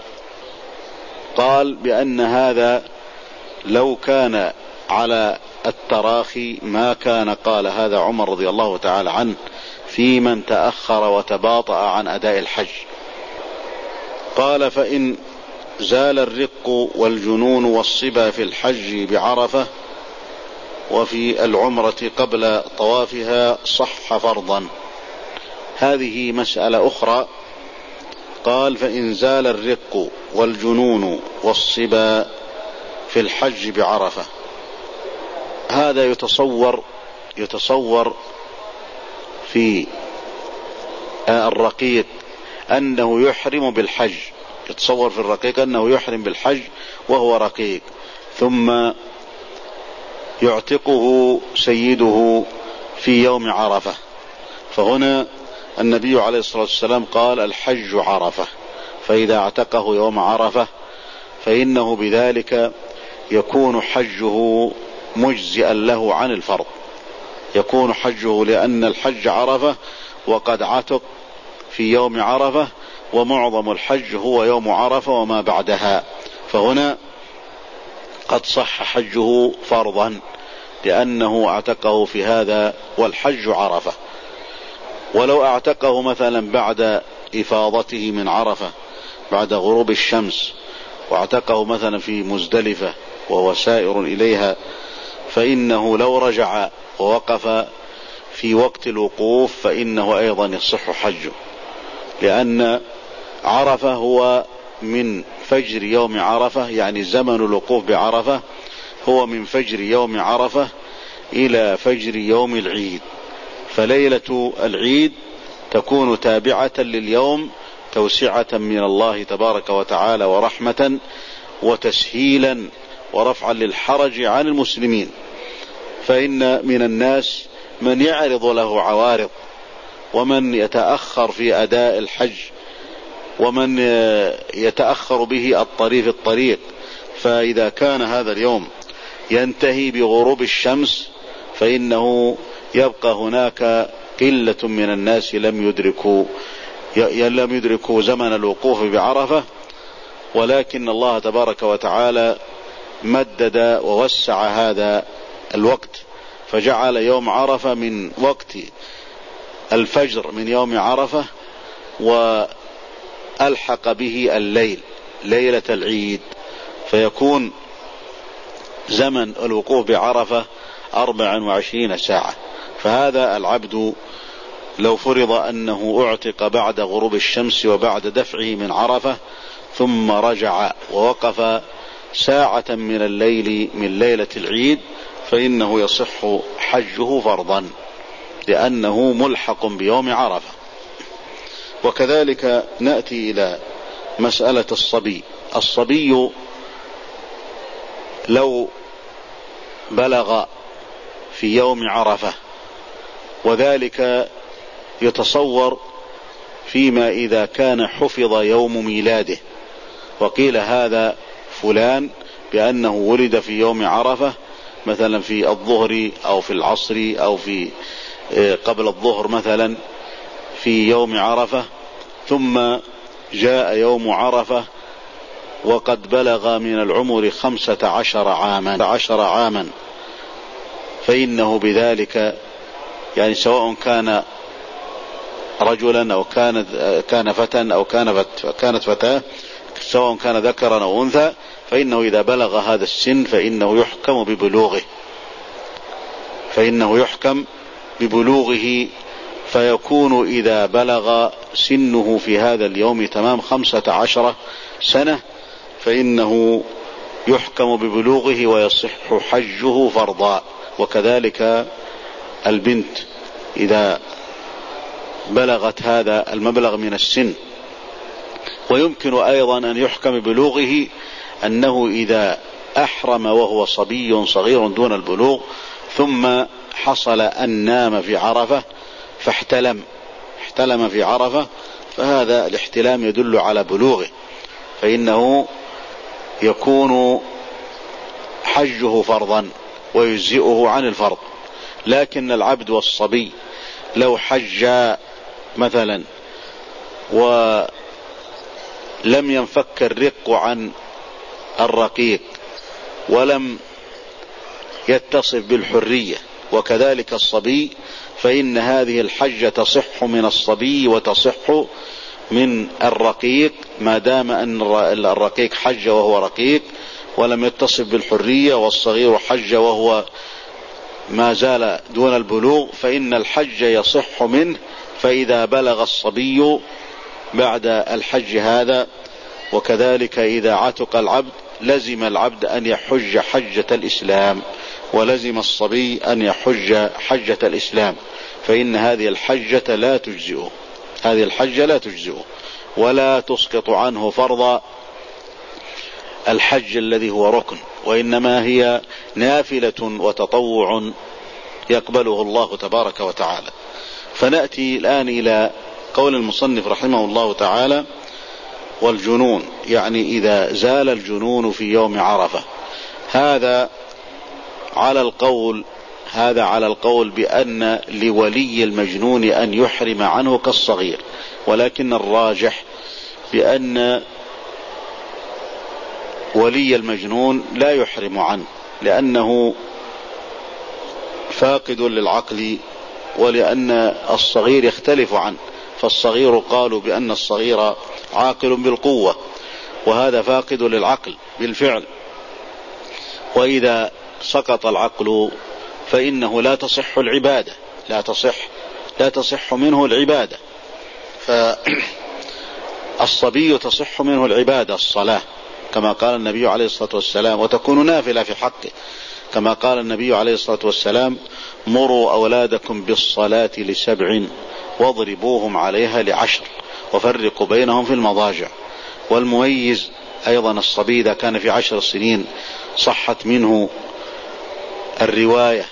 بأن هذا لو كان على التراخي ما كان قال هذا عمر رضي الله تعالى عنه في من تأخر وتباطأ عن أداء الحج. قال: فإن زال الرق والجنون والصبا في الحج بعرفة وفي العمرة قبل طوافها صح فرضا. هذه مسألة أخرى. قال: فإن زال الرق والجنون والصبا في الحج بعرفة، هذا يتصور يتصور في الرقيق أنه يحرم بالحج، يتصور في الرقيق أنه يحرم بالحج وهو رقيق، ثم يعتقه سيده في يوم عرفة. فهنا النبي عليه الصلاة والسلام قال: الحج عرفة، فإذا اعتقه يوم عرفة فإنه بذلك يكون حجه مجزئا له عن الفرض، يكون حجه، لأن الحج عرفة وقد عتق في يوم عرفة، ومعظم الحج هو يوم عرفة وما بعدها، فهنا قد صح حجه فرضا لأنه اعتقه في هذا والحج عرفة. ولو اعتقه مثلا بعد إفاضته من عرفة بعد غروب الشمس واعتقه مثلا في مزدلفة وهو سائر إليها، فإنه لو رجع ووقف في وقت الوقوف فإنه أيضا يصح حجه، لأن عرفة هو من فجر يوم عرفة، يعني زمن الوقوف بعرفة هو من فجر يوم عرفة إلى فجر يوم العيد. فليلة العيد تكون تابعة لليوم توسعة من الله تبارك وتعالى ورحمة وتسهيلا ورفعا للحرج عن المسلمين. فإن من الناس من يعرض له عوارض، ومن يتأخر في أداء الحج، ومن يتأخر به الطريق الطريق. فإذا كان هذا اليوم ينتهي بغروب الشمس فإنه يبقى هناك قلة من الناس لم يدركوا لم يدركوا زمن الوقوف بعرفة، ولكن الله تبارك وتعالى مدد ووسع هذا الوقت، فجعل يوم عرفة من وقت الفجر من يوم عرفة، وألحق به الليل ليلة العيد، فيكون زمن الوقوف بعرفة أربع وعشرين ساعة. فهذا العبد لو فرض أنه أعتق بعد غروب الشمس وبعد دفعه من عرفة ثم رجع ووقف ساعة من الليل من ليلة العيد فإنه يصح حجه فرضا، لأنه ملحق بيوم عرفة. وكذلك نأتي إلى مسألة الصبي. الصبي لو بلغ في يوم عرفة، وذلك يتصور فيما إذا كان حفظ يوم ميلاده، وقيل هذا فلان بأنه ولد في يوم عرفة مثلا في الظهر أو في العصر أو في قبل الظهر مثلا في يوم عرفة، ثم جاء يوم عرفة وقد بلغ من العمر خمسة عشر عاما عشر عاما فإنه بذلك يعني سواء كان رجلا أو كانت كان فتى أو كان كانت فتاة، سواء كان ذكرا أو أنثى، فإنه إذا بلغ هذا السن فإنه يحكم ببلوغه فإنه يحكم ببلوغه فيكون إذا بلغ سنه في هذا اليوم تمام خمسة عشر سنة فإنه يحكم ببلوغه ويصح حجه فرضا. وكذلك البنت إذا بلغت هذا المبلغ من السن. ويمكن أيضا أن يحكم ببلوغه أنه إذا أحرم وهو صبي صغير دون البلوغ ثم حصل أن نام في عرفة فاحتلم احتلم في عرفة، فهذا الاحتلام يدل على بلوغه، فإنه يكون حجه فرضا ويجزئه عن الفرض. لكن العبد والصبي لو حج مثلا ولم ينفك الرق عن الرقيق ولم يتصف بالحرية وكذلك الصبي، فإن هذه الحجة تصح من الصبي وتصح من الرقيق ما دام أن الرقيق حج وهو رقيق ولم يتصف بالحرية، والصغير حج وهو ما زال دون البلوغ، فإن الحج يصح منه. فإذا بلغ الصبي بعد الحج هذا، وكذلك إذا عتق العبد لزم العبد أن يحج حجة الإسلام، ولزم الصبي أن يحج حجة الإسلام، فإن هذه الحجة لا تجزئه هذه الحجة لا تجزئه ولا تسقط عنه فرض الحج الذي هو ركن، وإنما هي نافلة وتطوع يقبله الله تبارك وتعالى. فنأتي الآن إلى قول المصنف رحمه الله تعالى: والجنون، يعني إذا زال الجنون في يوم عرفة. هذا على القول هذا على القول بأن لولي المجنون أن يحرم عنه كالصغير، ولكن الراجح بأن ولي المجنون لا يحرم عنه، لأنه فاقد للعقل، ولأن الصغير يختلف عنه، فالصغير قالوا بأن الصغير عاقل بالقوة، وهذا فاقد للعقل بالفعل، وإذا سقط العقل فإنه لا تصح العبادة لا تصح لا تصح منه العبادة. الصبي تصح منه العبادة الصلاة كما قال النبي عليه الصلاة والسلام، وتكون نافلة في حقه كما قال النبي عليه الصلاة والسلام: مروا أولادكم بالصلاة لسبع واضربوهم عليها لعشر وفرقوا بينهم في المضاجع. والمميز أيضا الصبي إذا كان في عشر سنين صحت منه الرواية.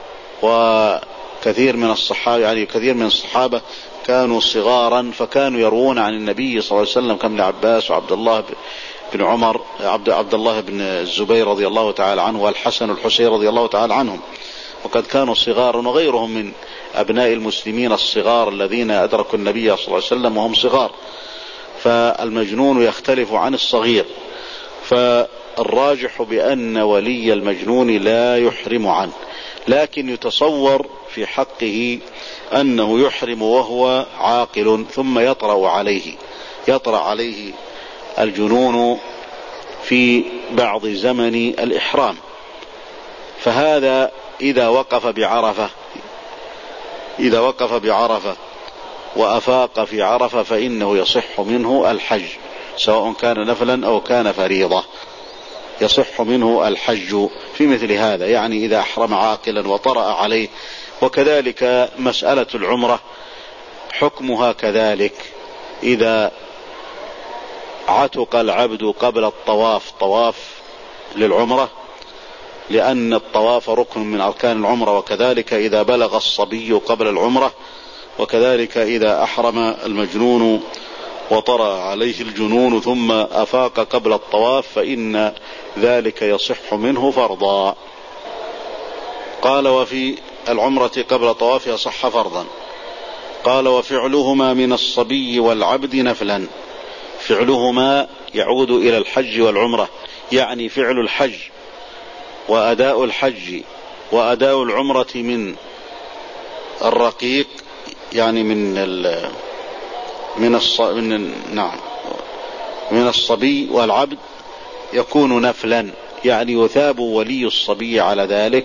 وكثير من الصحابة يعني كثير من الصحابة كانوا صغارا فكانوا يروون عن النبي صلى الله عليه وسلم كابن عباس وعبد الله بن عمر عبد, عبد الله بن الزبير رضي الله تعالى عنه والحسن والحسين رضي الله تعالى عنهم، وقد كانوا صغارا، وغيرهم من أبناء المسلمين الصغار الذين أدركوا النبي صلى الله عليه وسلم وهم صغار. فالمجنون يختلف عن الصغير، فالراجح بأن ولي المجنون لا يحرم عنه، لكن يتصور في حقه أنه يحرم وهو عاقل ثم يطرأ عليه يطرأ عليه الجنون في بعض زمن الإحرام. فهذا إذا وقف بعرفة إذا وقف بعرفة وأفاق في عرفة فإنه يصح منه الحج، سواء كان نفلا أو كان فريضة، يصح منه الحج في مثل هذا، يعني إذا أحرم عاقلا وطرأ عليه. وكذلك مسألة العمرة حكمها كذلك، إذا عتق العبد قبل الطواف طواف للعمرة، لأن الطواف ركن من أركان العمرة، وكذلك إذا بلغ الصبي قبل العمرة، وكذلك إذا أحرم المجنون وطرأ عليه الجنون ثم أفاق قبل الطواف فإن ذلك يصح منه فرضا. قال: وفي العمرة قبل طوافها صح فرضا. قال: وفعلهما من الصبي والعبد نفلا. فعلهما يعود إلى الحج والعمرة، يعني فعل الحج وأداء الحج وأداء العمرة من الرقيق، يعني من ال من الص من نعم من الصبي والعبد يكون نفلا، يعني يثاب ولي الصبي على ذلك،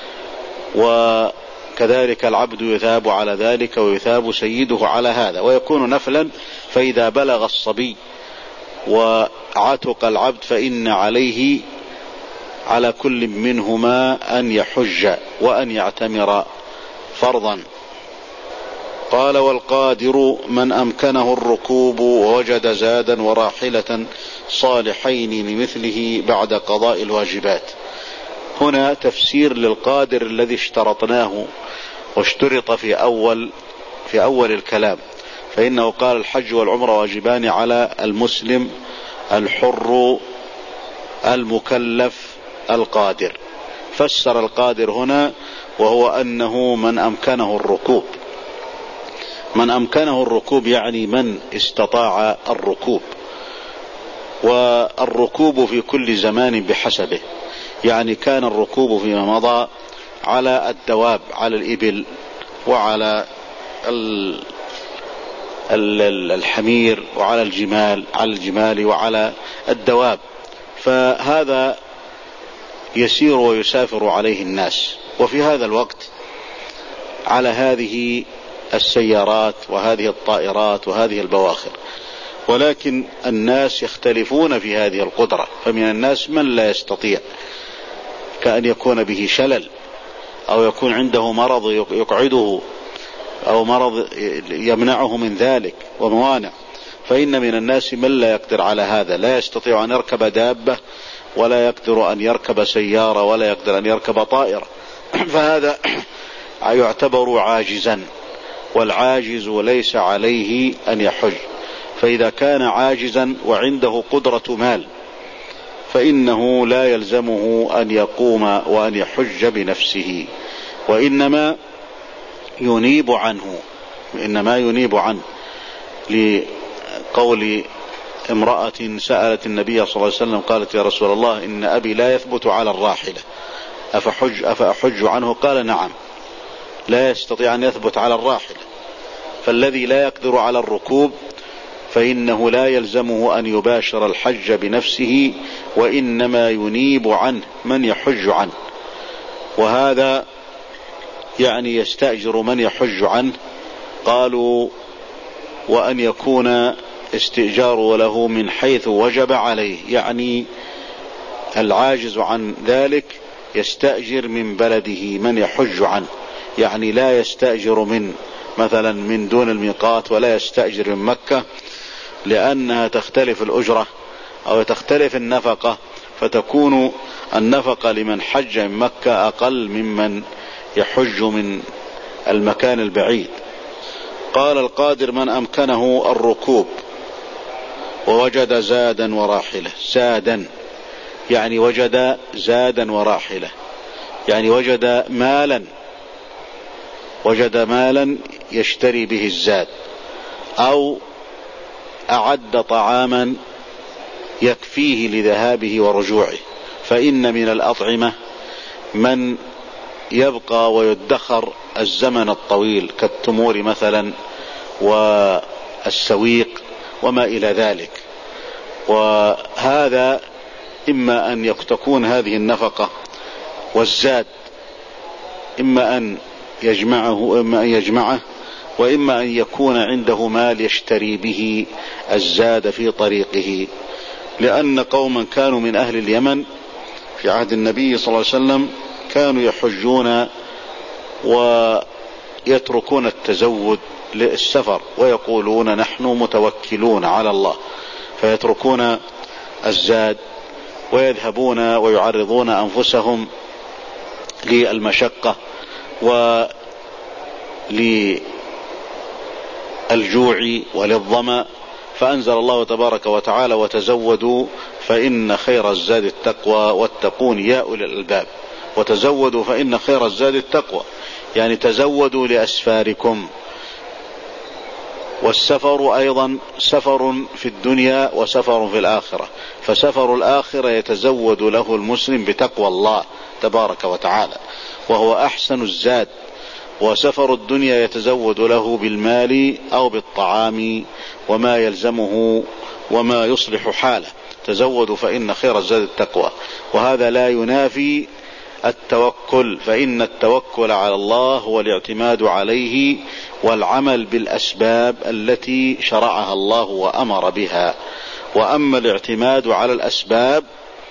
وكذلك العبد يثاب على ذلك ويثاب سيده على هذا، ويكون نفلا. فإذا بلغ الصبي وعتق العبد فإن عليه على كل منهما أن يحج وأن يعتمر فرضا. قال: والقادر من أمكنه الركوب ووجد زادا وراحلة صالحين لمثله بعد قضاء الواجبات. هنا تفسير للقادر الذي اشترطناه واشترط في أول في أول الكلام، فإنه قال: الحج والعمرة واجبان على المسلم الحر المكلف القادر. فسر القادر هنا وهو أنه من أمكنه الركوب. من أمكنه الركوب يعني من استطاع الركوب، والركوب في كل زمان بحسبه، يعني كان الركوب فيما مضى على الدواب، على الإبل وعلى الحمير وعلى الجمال على الجمال وعلى الدواب، فهذا يسير ويسافر عليه الناس. وفي هذا الوقت على هذه السيارات وهذه الطائرات وهذه البواخر، ولكن الناس يختلفون في هذه القدرة، فمن الناس من لا يستطيع، كأن يكون به شلل أو يكون عنده مرض يقعده أو مرض يمنعه من ذلك وموانع. فإن من الناس من لا يقدر على هذا، لا يستطيع أن يركب دابة ولا يقدر أن يركب سيارة ولا يقدر أن يركب طائرة، فهذا يعتبر عاجزا، والعاجز ليس عليه أن يحج. فإذا كان عاجزا وعنده قدرة مال فإنه لا يلزمه أن يقوم وأن يحج بنفسه، وإنما ينيب عنه إنما ينيب عنه لقول امرأة سألت النبي صلى الله عليه وسلم قالت: يا رسول الله، إن أبي لا يثبت على الراحلة أفحج أفأحج عنه؟ قال: نعم، لا يستطيع أن يثبت على الراحلة. فالذي لا يقدر على الركوب فإنه لا يلزمه أن يباشر الحج بنفسه، وإنما ينيب عنه من يحج عنه. وهذا يعني يستأجر من يحج عنه. قالوا: وأن يكون الاستئجار له من حيث وجب عليه، يعني العاجز عن ذلك يستأجر من بلده من يحج عنه، يعني لا يستأجر من مثلا من دون الميقات، ولا يستأجر من مكة، لأنها تختلف الأجرة أو تختلف النفقة، فتكون النفقة لمن حج من مكة أقل ممن يحج من المكان البعيد. قال القادر من أمكنه الركوب ووجد زادا وراحلة. زادا يعني وجد زادا وراحلة، يعني وجد مالا وجد مالا يشتري به الزاد، أو أعد طعاما يكفيه لذهابه ورجوعه. فإن من الأطعمة من يبقى ويدخر الزمن الطويل كالتمور مثلا والسويق وما إلى ذلك، وهذا إما أن تكون هذه النفقة والزاد إما أن يجمعه إما أن يجمعه وإما أن يكون عنده مال يشتري به الزاد في طريقه. لأن قوما كانوا من أهل اليمن في عهد النبي صلى الله عليه وسلم كانوا يحجون ويتركون التزود للسفر، ويقولون نحن متوكلون على الله، فيتركون الزاد ويذهبون ويعرضون أنفسهم للمشقة وللجوع وللظمأ. فأنزل الله تبارك وتعالى وتزودوا فإن خير الزاد التقوى واتقون يا أولي الألباب. وتزودوا فإن خير الزاد التقوى، يعني تزودوا لأسفاركم. والسفر أيضا سفر في الدنيا وسفر في الآخرة، فسفر الآخرة يتزود له المسلم بتقوى الله تبارك وتعالى وهو أحسن الزاد، وسفر الدنيا يتزود له بالمال أو بالطعام وما يلزمه وما يصلح حاله. تزودوا فإن خير الزاد التقوى، وهذا لا ينافي التوكل، فإن التوكل على الله هو الاعتماد عليه والعمل بالأسباب التي شرعها الله وأمر بها. وأما الاعتماد على الأسباب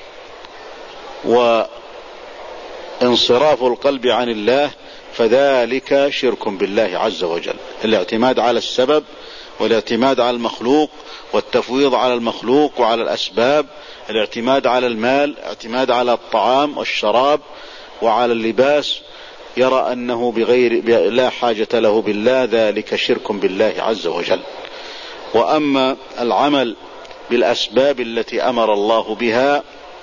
وانصراف القلب عن الله فذلك شرك بالله عز وجل. الاعتماد على السبب والاعتماد على المخلوق والتفويض على المخلوق وعلى الأسباب، الاعتماد على المال، اعتماد على الطعام والشراب وعلى اللباس، يرى أنه بغير لا حاجة له بالله، ذلك شرك بالله عز وجل. وأما العمل بالأسباب التي أمر الله بها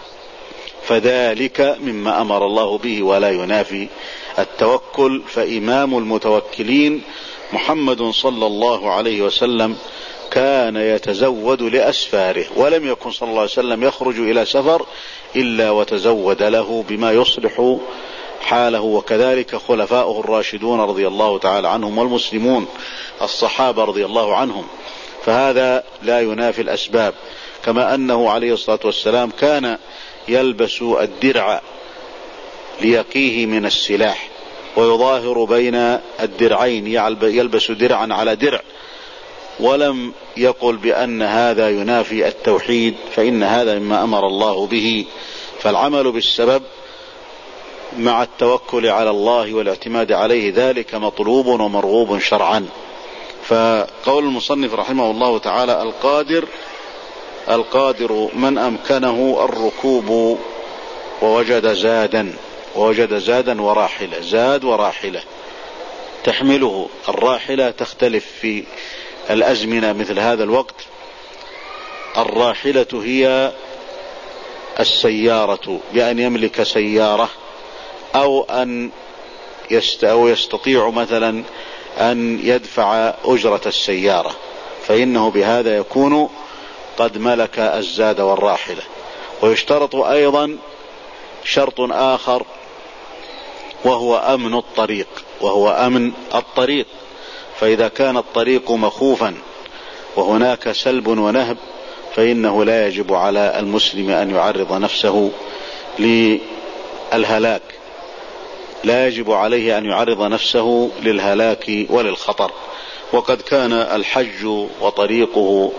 فذلك مما أمر الله به ولا ينافي التوكل. فإمام المتوكلين محمد صلى الله عليه وسلم كان يتزود لأسفاره، ولم يكن صلى الله عليه وسلم يخرج إلى سفر إلا وتزود له بما يصلح حاله، وكذلك خلفاؤه الراشدون رضي الله تعالى عنهم والمسلمون الصحابة رضي الله عنهم. فهذا لا ينافي الأسباب. كما أنه عليه الصلاة والسلام كان يلبس الدرع ليقيه من السلاح، ويظاهر بين الدرعين، يلبس درعا على درع، ولم يقل بأن هذا ينافي التوحيد، فإن هذا مما أمر الله به. فالعمل بالسبب مع التوكل على الله والاعتماد عليه ذلك مطلوب ومرغوب شرعا. فقول المصنف رحمه الله تعالى القادر القادر من أمكنه الركوب ووجد زادا ووجد زادا وراحلة. زاد وراحلة تحمله. الراحلة تختلف في الأزمنة مثل هذا الوقت. الراحلة هي السيارة، بأن يملك سيارة أو أن يستطيع مثلا أن يدفع أجرة السيارة، فإنه بهذا يكون قد ملك الزاد والراحلة. ويشترط أيضا شرط آخر وهو أمن الطريق وهو أمن الطريق فإذا كان الطريق مخوفا وهناك سلب ونهب فإنه لا يجب على المسلم أن يعرض نفسه للهلاك، لا يجب عليه أن يعرض نفسه للهلاك وللخطر. وقد كان الحج وطريقه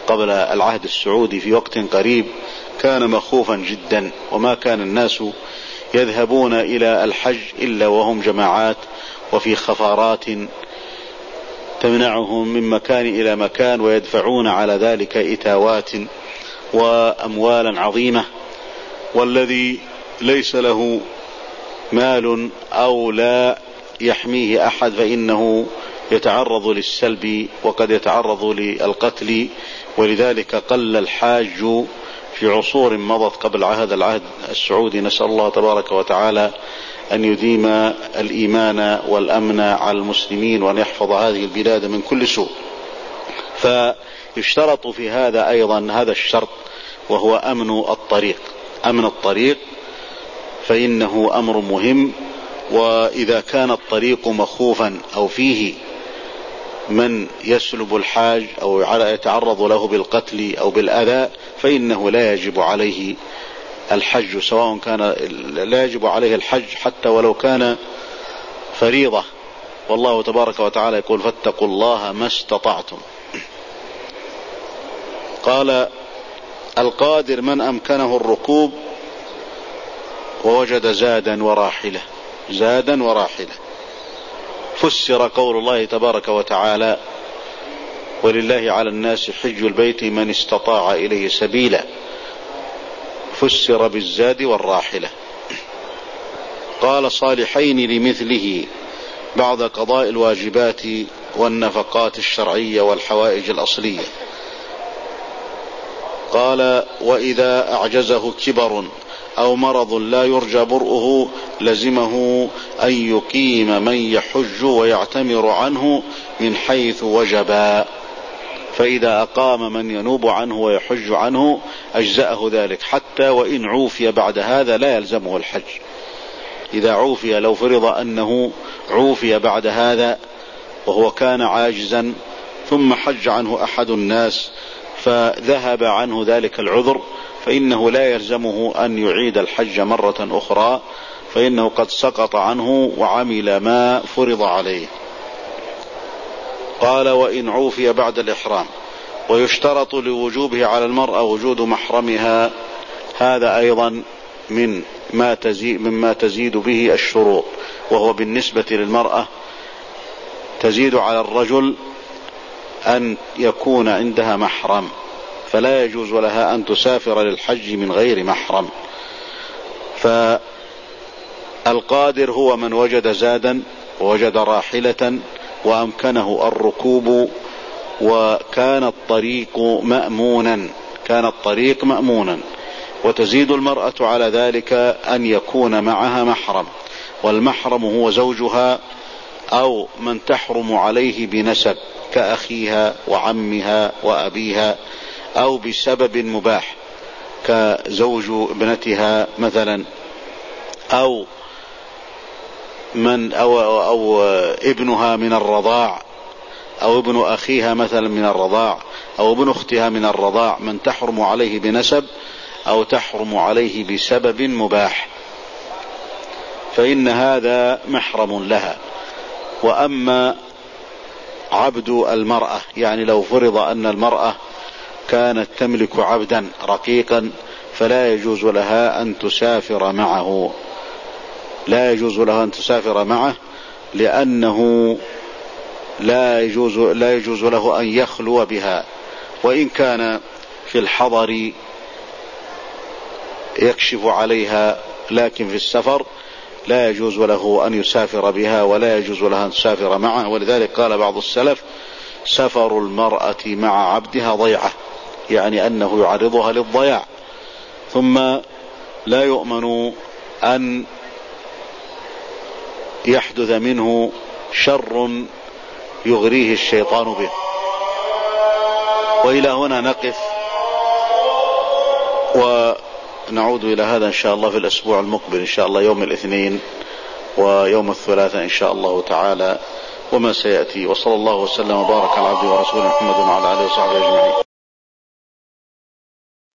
قبل العهد السعودي في وقت قريب كان مخوفا جدا، وما كان الناس يذهبون إلى الحج إلا وهم جماعات وفي خفارات تمنعهم من مكان إلى مكان، ويدفعون على ذلك إتاوات وأموالا عظيمة. والذي ليس له مال أو لا يحميه أحد فإنه يتعرض للسلب وقد يتعرض للقتل. ولذلك قل الحاج في عصور مضت قبل عهد العهد السعودي. نسأل الله تبارك وتعالى أن يديم الإيمان والأمن على المسلمين وأن يحفظ هذه البلاد من كل سوء. فيشترط في هذا أيضا هذا الشرط، وهو أمن الطريق. أمن الطريق فإنه أمر مهم، وإذا كان الطريق مخوفا أو فيه من يسلب الحاج أو يتعرض له بالقتل أو بالأذى فإنه لا يجب عليه الحج، سواء كان لا يجب عليه الحج حتى ولو كان فريضة. والله تبارك وتعالى يقول: فاتقوا الله ما استطعتم. قال: القادر من أمكنه الركوب ووجد زادا وراحلة. زادا وراحلة فسر قول الله تبارك وتعالى: ولله على الناس حج البيت من استطاع إليه سبيلا. فسر بالزاد والراحلة. قال: صالحين لمثله بعد قضاء الواجبات والنفقات الشرعية والحوائج الأصلية. قال: وإذا أعجزه كبر أو مرض لا يرجى برؤه لزمه أن يقيم من يحج ويعتمر عنه من حيث وجبا، فإذا أقام من ينوب عنه ويحج عنه أجزأه ذلك، حتى وإن عوفي بعد هذا لا يلزمه الحج. إذا عوفي، لو فرض أنه عوفي بعد هذا وهو كان عاجزا ثم حج عنه أحد الناس فذهب عنه ذلك العذر، فإنه لا يلزمه أن يعيد الحج مرة أخرى، فإنه قد سقط عنه وعمل ما فرض عليه. قال: وإن عوفي بعد الإحرام. ويشترط لوجوبه على المرأة وجود محرمها، هذا أيضا من ما تزيد مما تزيد به الشروط، وهو بالنسبة للمرأة تزيد على الرجل أن يكون عندها محرم، فلا يجوز لها أن تسافر للحج من غير محرم. فالقادر هو من وجد زادا ووجد راحلة وأمكنه الركوب وكان الطريق مأمونا كان الطريق مأمونا وتزيد المرأة على ذلك أن يكون معها محرم، والمحرم هو زوجها أو من تحرم عليه بنسب كأخيها وعمها وأبيها، أو بسبب مباح كزوج ابنتها مثلا، أو من أو, أو ابنها من الرضاع، أو ابن أخيها مثلا من الرضاع، أو ابن أختها من الرضاع، من تحرم عليه بنسب أو تحرم عليه بسبب مباح، فإن هذا محرم لها. وأما عبد المرأة، يعني لو فرض أن المرأة كانت تملك عبدا رقيقا فلا يجوز لها أن تسافر معه لا يجوز لها أن تسافر معه لأنه لا يجوز لا يجوز له أن يخلو بها، وإن كان في الحضر يكشف عليها، لكن في السفر لا يجوز له أن يسافر بها ولا يجوز لها أن تسافر معه. ولذلك قال بعض السلف: سفر المرأة مع عبدها ضيعة، يعني أنه يعرضها للضياع، ثم لا يؤمن أن يحدث منه شر يغريه الشيطان به. وإلى هنا نقف، ونعود إلى هذا إن شاء الله في الأسبوع المقبل إن شاء الله، يوم الاثنين ويوم الثلاثاء إن شاء الله تعالى، وما سيأتي. وصلى الله وسلم وبارك على عبده ورسوله محمد وعلى آله وصحبه أجمعين.